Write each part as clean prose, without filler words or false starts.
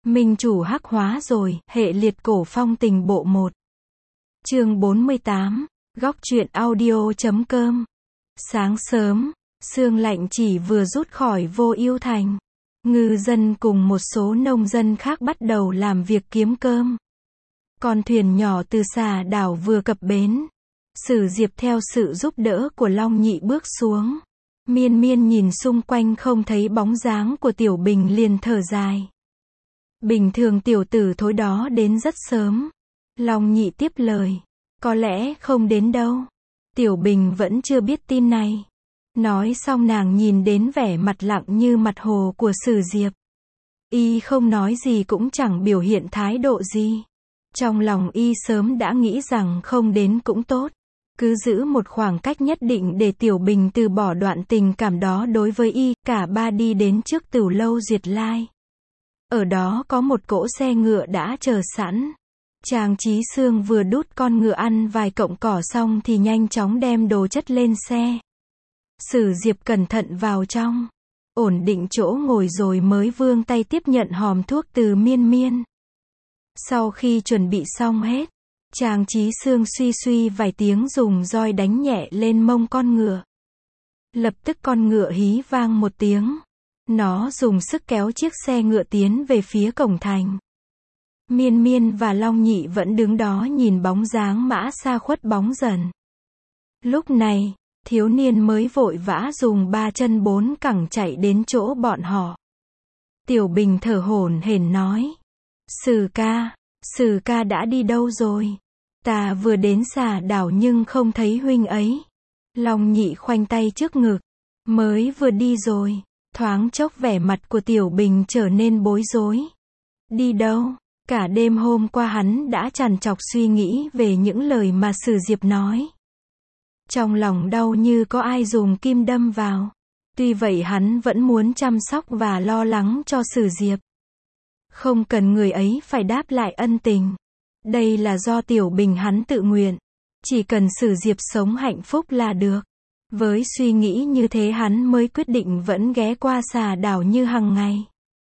Minh chủ hắc hóa rồi, hệ liệt cổ phong tình bộ 1. Chương 48, góc truyện audio.com. Sáng sớm, sương lạnh chỉ vừa rút khỏi Vô Ưu Thành. Ngư dân cùng một số nông dân khác bắt đầu làm việc kiếm cơm. Con thuyền nhỏ từ Xà đảo vừa cập bến. Sử Diệp theo sự giúp đỡ của Long Nhị bước xuống. Miên Miên nhìn xung quanh không thấy bóng dáng của Tiểu Bình liền thở dài. Bình thường tiểu tử thối đó đến rất sớm. Long Nhị tiếp lời. Có lẽ không đến đâu. Tiểu Bình vẫn chưa biết tin này. Nói xong nàng nhìn đến vẻ mặt lặng như mặt hồ của Sử Diệp. Y không nói gì cũng chẳng biểu hiện thái độ gì. Trong lòng y sớm đã nghĩ rằng không đến cũng tốt. Cứ giữ một khoảng cách nhất định để Tiểu Bình từ bỏ đoạn tình cảm đó đối với y. Cả ba đi đến trước Tửu lâu Duyệt Lai. Ở đó có một cỗ xe ngựa đã chờ sẵn. Trang Chí Xương vừa đút con ngựa ăn vài cọng cỏ xong thì nhanh chóng đem đồ chất lên xe. Sử Diệp cẩn thận vào trong, ổn định chỗ ngồi rồi mới vươn tay tiếp nhận hòm thuốc từ Miên Miên. Sau khi chuẩn bị xong hết, Trang Chí Xương suy suy vài tiếng dùng roi đánh nhẹ lên mông con ngựa. Lập tức con ngựa hí vang một tiếng. Nó dùng sức kéo chiếc xe ngựa tiến về phía cổng thành. Miên Miên và Long Nhị vẫn đứng đó nhìn bóng dáng mã xa khuất bóng dần. Lúc này, thiếu niên mới vội vã dùng 3 chân 4 cẳng chạy đến chỗ bọn họ. Tiểu Bình thở hổn hển nói. Sử ca đã đi đâu rồi? Ta vừa đến Xà đảo nhưng không thấy huynh ấy. Long Nhị khoanh tay trước ngực. Mới vừa đi rồi. Thoáng chốc vẻ mặt của Tiểu Bình trở nên bối rối. Đi đâu? Cả đêm hôm qua hắn đã trằn trọc suy nghĩ về những lời mà Sử Diệp nói. Trong lòng đau như có ai dùng kim đâm vào. Tuy vậy hắn vẫn muốn chăm sóc và lo lắng cho Sử Diệp. Không cần người ấy phải đáp lại ân tình. Đây là do Tiểu Bình hắn tự nguyện. Chỉ cần Sử Diệp sống hạnh phúc là được. Với suy nghĩ như thế hắn mới quyết định vẫn ghé qua Xà đảo như hằng ngày.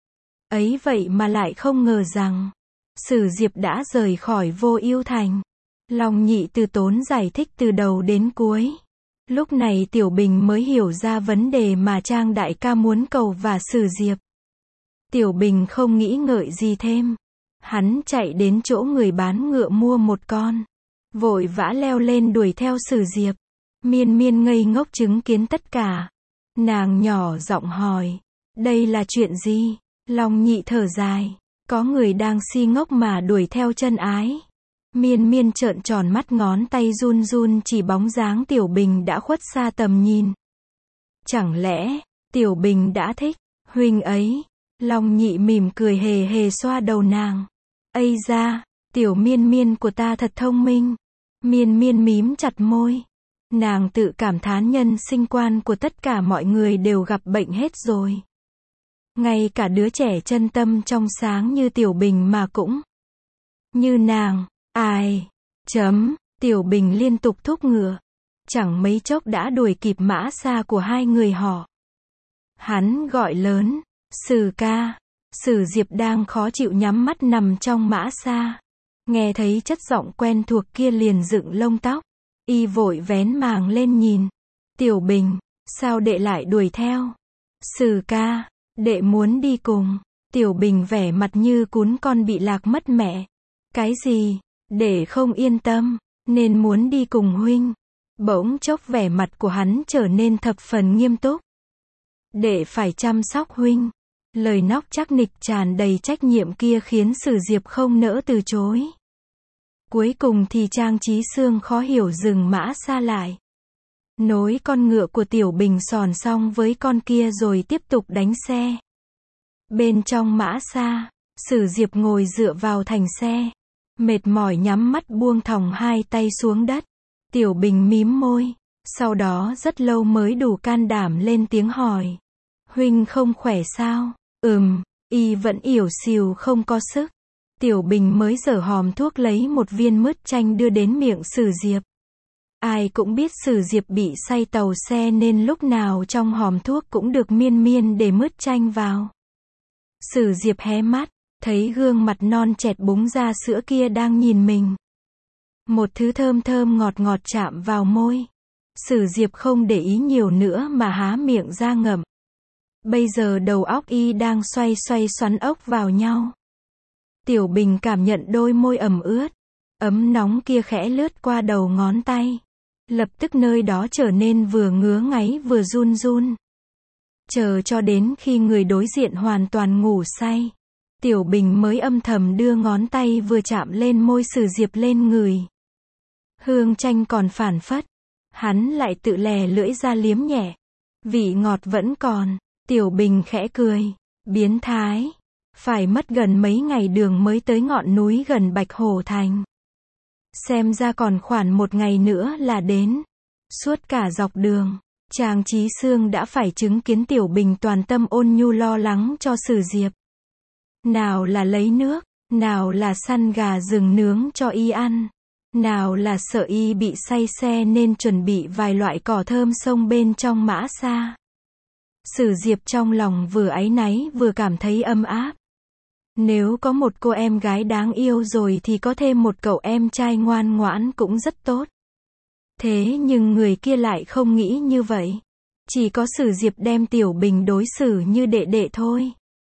Ấy vậy mà lại không ngờ rằng Sử Diệp đã rời khỏi Vô Ưu Thành. Long Nhị từ tốn giải thích từ đầu đến cuối. Lúc này Tiểu Bình mới hiểu ra vấn đề mà Trang đại ca muốn cầu và Sử Diệp. Tiểu Bình không nghĩ ngợi gì thêm. Hắn chạy đến chỗ người bán ngựa mua một con. Vội vã leo lên đuổi theo Sử Diệp. Miên Miên ngây ngốc chứng kiến tất cả. Nàng nhỏ giọng hỏi. Đây là chuyện gì? Long Nhị thở dài. Có người đang si ngốc mà đuổi theo chân ái. Miên Miên trợn tròn mắt ngón tay run run chỉ bóng dáng Tiểu Bình đã khuất xa tầm nhìn. Chẳng lẽ, Tiểu Bình đã thích huynh ấy? Long Nhị mỉm cười hề hề xoa đầu nàng. Ây da, Tiểu Miên Miên của ta thật thông minh. Miên Miên mím chặt môi. Nàng tự cảm thán nhân sinh quan của tất cả mọi người đều gặp bệnh hết rồi. Ngay cả đứa trẻ chân tâm trong sáng như Tiểu Bình mà cũng như nàng. Ai? Tiểu Bình liên tục thúc ngựa. Chẳng mấy chốc đã đuổi kịp mã xa của hai người họ. Hắn gọi lớn. Sử ca. Sử Diệp đang khó chịu nhắm mắt nằm trong mã xa. Nghe thấy chất giọng quen thuộc kia liền dựng lông tóc. Y vội vén màng lên nhìn. Tiểu Bình, sao đệ lại đuổi theo? Sử ca, đệ muốn đi cùng. Tiểu Bình vẻ mặt như cún con bị lạc mất mẹ. Cái gì? Đệ không yên tâm, nên muốn đi cùng huynh. Bỗng chốc vẻ mặt của hắn trở nên thập phần nghiêm túc. Đệ phải chăm sóc huynh. Lời nóc chắc nịch tràn đầy trách nhiệm kia khiến Sử Diệp không nỡ từ chối. Cuối cùng thì Trang Chí Xương khó hiểu dừng mã xa lại. Nối con ngựa của Tiểu Bình sòn xong với con kia rồi tiếp tục đánh xe. Bên trong mã xa, Sử Diệp ngồi dựa vào thành xe. Mệt mỏi nhắm mắt buông thõng hai tay xuống đất. Tiểu Bình mím môi. Sau đó rất lâu mới đủ can đảm lên tiếng hỏi. Huynh không khỏe sao? Y vẫn ỉu xìu không có sức. Tiểu Bình mới giở hòm thuốc lấy một viên mứt chanh đưa đến miệng Sử Diệp. Ai cũng biết Sử Diệp bị say tàu xe nên lúc nào trong hòm thuốc cũng được Miên Miên để mứt chanh vào. Sử Diệp hé mắt, thấy gương mặt non chẹt búng ra sữa kia đang nhìn mình. Một thứ thơm thơm ngọt ngọt chạm vào môi. Sử Diệp không để ý nhiều nữa mà há miệng ra ngậm. Bây giờ đầu óc y đang xoay xoay xoắn ốc vào nhau. Tiểu Bình cảm nhận đôi môi ẩm ướt, ấm nóng kia khẽ lướt qua đầu ngón tay. Lập tức nơi đó trở nên vừa ngứa ngáy vừa run run. Chờ cho đến khi người đối diện hoàn toàn ngủ say, Tiểu Bình mới âm thầm đưa ngón tay vừa chạm lên môi Sử Diệp lên người. Hương chanh còn phảng phất, hắn lại tự lè lưỡi ra liếm nhẹ. Vị ngọt vẫn còn. Tiểu Bình khẽ cười. Biến thái. Phải mất gần mấy ngày đường mới tới ngọn núi gần Bạch Hổ Thành. Xem ra còn khoảng 1 ngày nữa là đến. Suốt cả dọc đường, Trang Chí Xương đã phải chứng kiến Tiểu Bình toàn tâm ôn nhu lo lắng cho Sử Diệp. Nào là lấy nước, nào là săn gà rừng nướng cho y ăn, nào là sợ y bị say xe nên chuẩn bị vài loại cỏ thơm sông bên trong mã xa. Sử Diệp trong lòng vừa áy náy vừa cảm thấy ấm áp. Nếu có một cô em gái đáng yêu rồi thì có thêm một cậu em trai ngoan ngoãn cũng rất tốt. Thế nhưng người kia lại không nghĩ như vậy. Chỉ có Sử Diệp đem Tiểu Bình đối xử như đệ đệ thôi.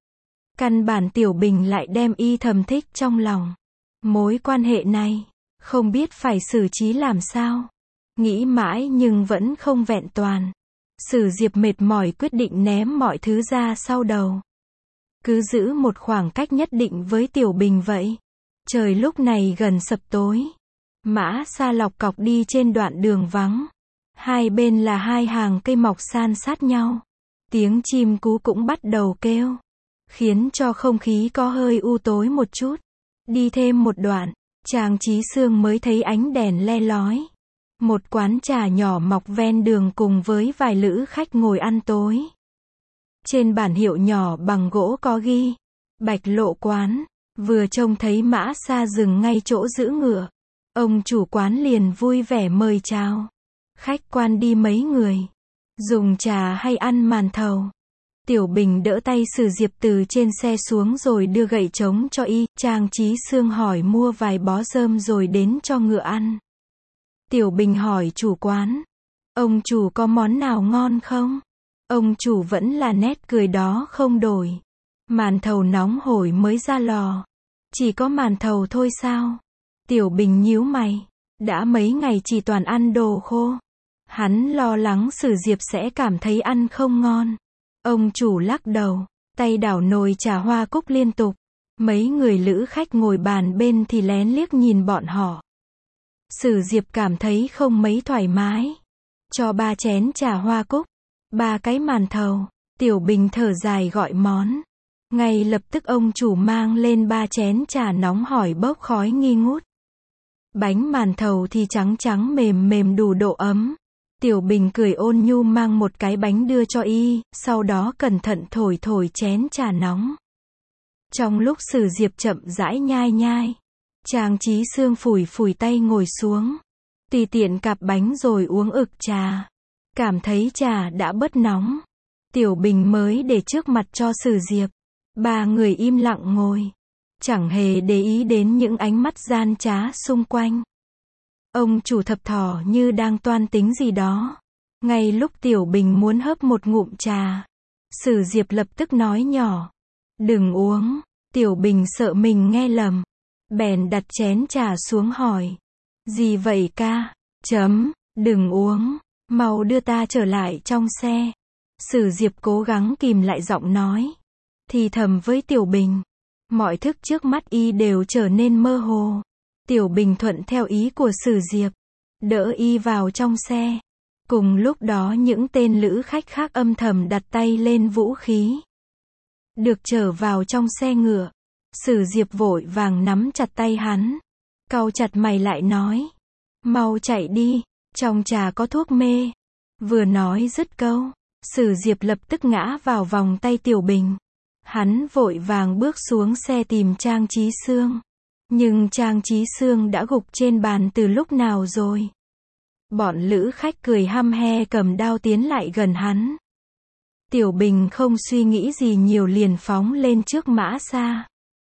Căn bản Tiểu Bình lại đem y thầm thích trong lòng. Mối quan hệ này, không biết phải xử trí làm sao. Nghĩ mãi nhưng vẫn không vẹn toàn. Sử Diệp mệt mỏi quyết định ném mọi thứ ra sau đầu. Cứ giữ một khoảng cách nhất định với Tiểu Bình vậy. Trời lúc này gần sập tối. Mã xa lọc cọc đi trên đoạn đường vắng. Hai bên là hai hàng cây mọc san sát nhau. Tiếng chim cú cũng bắt đầu kêu, khiến cho không khí có hơi u tối một chút. Đi thêm một đoạn, Trang Chí Xương mới thấy ánh đèn le lói. Một quán trà nhỏ mọc ven đường cùng với vài lữ khách ngồi ăn tối. Trên bảng hiệu nhỏ bằng gỗ có ghi Bạch Lộ Quán. Vừa trông thấy mã xa dừng ngay chỗ giữ ngựa, ông chủ quán liền vui vẻ mời chào. Khách quan đi mấy người? Dùng trà hay ăn màn thầu? Tiểu Bình đỡ tay Sử Diệp từ trên xe xuống rồi đưa gậy trống cho y. Trang Chí Xương hỏi mua vài bó rơm rồi đến cho ngựa ăn. Tiểu Bình hỏi chủ quán, ông chủ có món nào ngon không? Ông chủ vẫn là nét cười đó không đổi. Màn thầu nóng hổi mới ra lò. Chỉ có màn thầu thôi sao? Tiểu Bình nhíu mày. Đã mấy ngày chỉ toàn ăn đồ khô. Hắn lo lắng Sử Diệp sẽ cảm thấy ăn không ngon. Ông chủ lắc đầu, tay đảo nồi trà hoa cúc liên tục. Mấy người lữ khách ngồi bàn bên thì lén liếc nhìn bọn họ. Sử Diệp cảm thấy không mấy thoải mái. Cho 3 chén trà hoa cúc, 3 cái màn thầu. Tiểu Bình thở dài gọi món. Ngay lập tức ông chủ mang lên 3 chén trà nóng hổi bốc khói nghi ngút. Bánh màn thầu thì trắng trắng mềm mềm đủ độ ấm. Tiểu Bình cười ôn nhu mang một cái bánh đưa cho y, sau đó cẩn thận thổi thổi chén trà nóng. Trong lúc Sử Diệp chậm rãi nhai nhai, Trang Chí Xương phủi phủi tay ngồi xuống. Tùy tiện cạp bánh rồi uống ực trà. Cảm thấy trà đã bớt nóng. Tiểu Bình mới để trước mặt cho Sử Diệp. 3 người im lặng ngồi. Chẳng hề để ý đến những ánh mắt gian trá xung quanh. Ông chủ thập thỏ như đang toan tính gì đó. Ngay lúc Tiểu Bình muốn hớp một ngụm trà, Sử Diệp lập tức nói nhỏ, đừng uống. Tiểu Bình sợ mình nghe lầm, bèn đặt chén trà xuống hỏi, gì vậy ca? Đừng uống, mau đưa ta trở lại trong xe. Sử Diệp cố gắng kìm lại giọng nói, thì thầm với Tiểu Bình. Mọi thức trước mắt y đều trở nên mơ hồ. Tiểu Bình thuận theo ý của Sử Diệp, đỡ y vào trong xe. Cùng lúc đó những tên lữ khách khác âm thầm đặt tay lên vũ khí. Được chở vào trong xe ngựa, Sử Diệp vội vàng nắm chặt tay hắn. Cau chặt mày lại nói, mau chạy đi, trong trà có thuốc mê. Vừa nói dứt câu, Sử Diệp lập tức ngã vào vòng tay Tiểu Bình. Hắn vội vàng bước xuống xe tìm Trang Chí Xương. Nhưng Trang Chí Xương đã gục trên bàn từ lúc nào rồi. Bọn lữ khách cười hăm he cầm đao tiến lại gần hắn. Tiểu Bình không suy nghĩ gì nhiều liền phóng lên trước mã xa.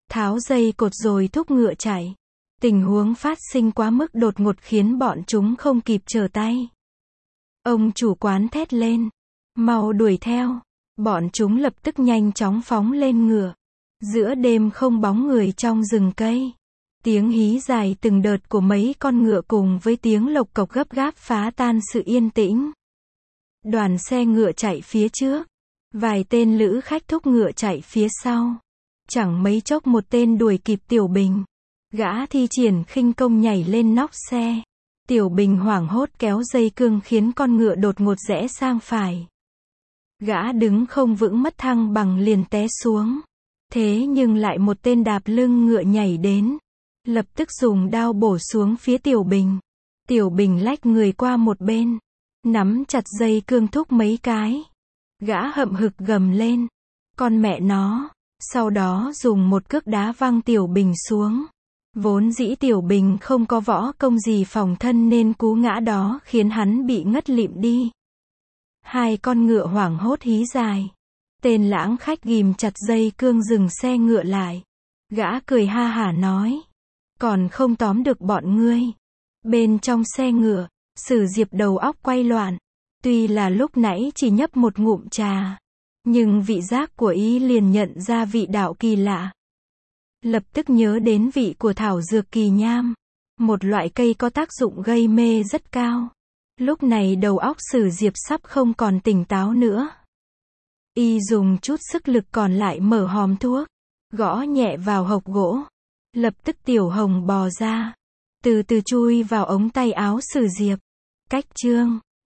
tháo dây cột rồi thúc ngựa chạy. Tình huống phát sinh quá mức đột ngột khiến bọn chúng không kịp trở tay. Ông chủ quán thét lên, mau đuổi theo. Bọn chúng lập tức nhanh chóng phóng lên ngựa. Giữa đêm không bóng người trong rừng cây. Tiếng hí dài từng đợt của mấy con ngựa cùng với tiếng lộc cộc gấp gáp phá tan sự yên tĩnh. Đoàn xe ngựa chạy phía trước. Vài tên lữ khách thúc ngựa chạy phía sau. Chẳng mấy chốc một tên đuổi kịp Tiểu Bình. Gã thi triển khinh công nhảy lên nóc xe. Tiểu Bình hoảng hốt kéo dây cương khiến con ngựa đột ngột rẽ sang phải. Gã đứng không vững mất thăng bằng liền té xuống. Thế nhưng lại một tên đạp lưng ngựa nhảy đến. Lập tức dùng đao bổ xuống phía Tiểu Bình. Tiểu Bình lách người qua một bên. Nắm chặt dây cương thúc mấy cái. Gã hậm hực gầm lên. Con mẹ nó. Sau đó dùng một cước đá văng Tiểu Bình xuống. Vốn dĩ Tiểu Bình không có võ công gì phòng thân nên cú ngã đó khiến hắn bị ngất lịm đi. Hai con ngựa hoảng hốt hí dài. Tên lãng khách ghìm chặt dây cương dừng xe ngựa lại. Gã cười ha hả nói. Còn không tóm được bọn ngươi. Bên trong xe ngựa, Sử Diệp đầu óc quay loạn. Tuy là lúc nãy chỉ nhấp một ngụm trà. Nhưng vị giác của y liền nhận ra vị đạo kỳ lạ. Lập tức nhớ đến vị của thảo dược kỳ nham. Một loại cây có tác dụng gây mê rất cao. Lúc này đầu óc Sử Diệp sắp không còn tỉnh táo nữa. Y dùng chút sức lực còn lại mở hòm thuốc. Gõ nhẹ vào hộc gỗ. Lập tức tiểu hồng bò ra. Từ từ chui vào ống tay áo Sử Diệp. Cách chương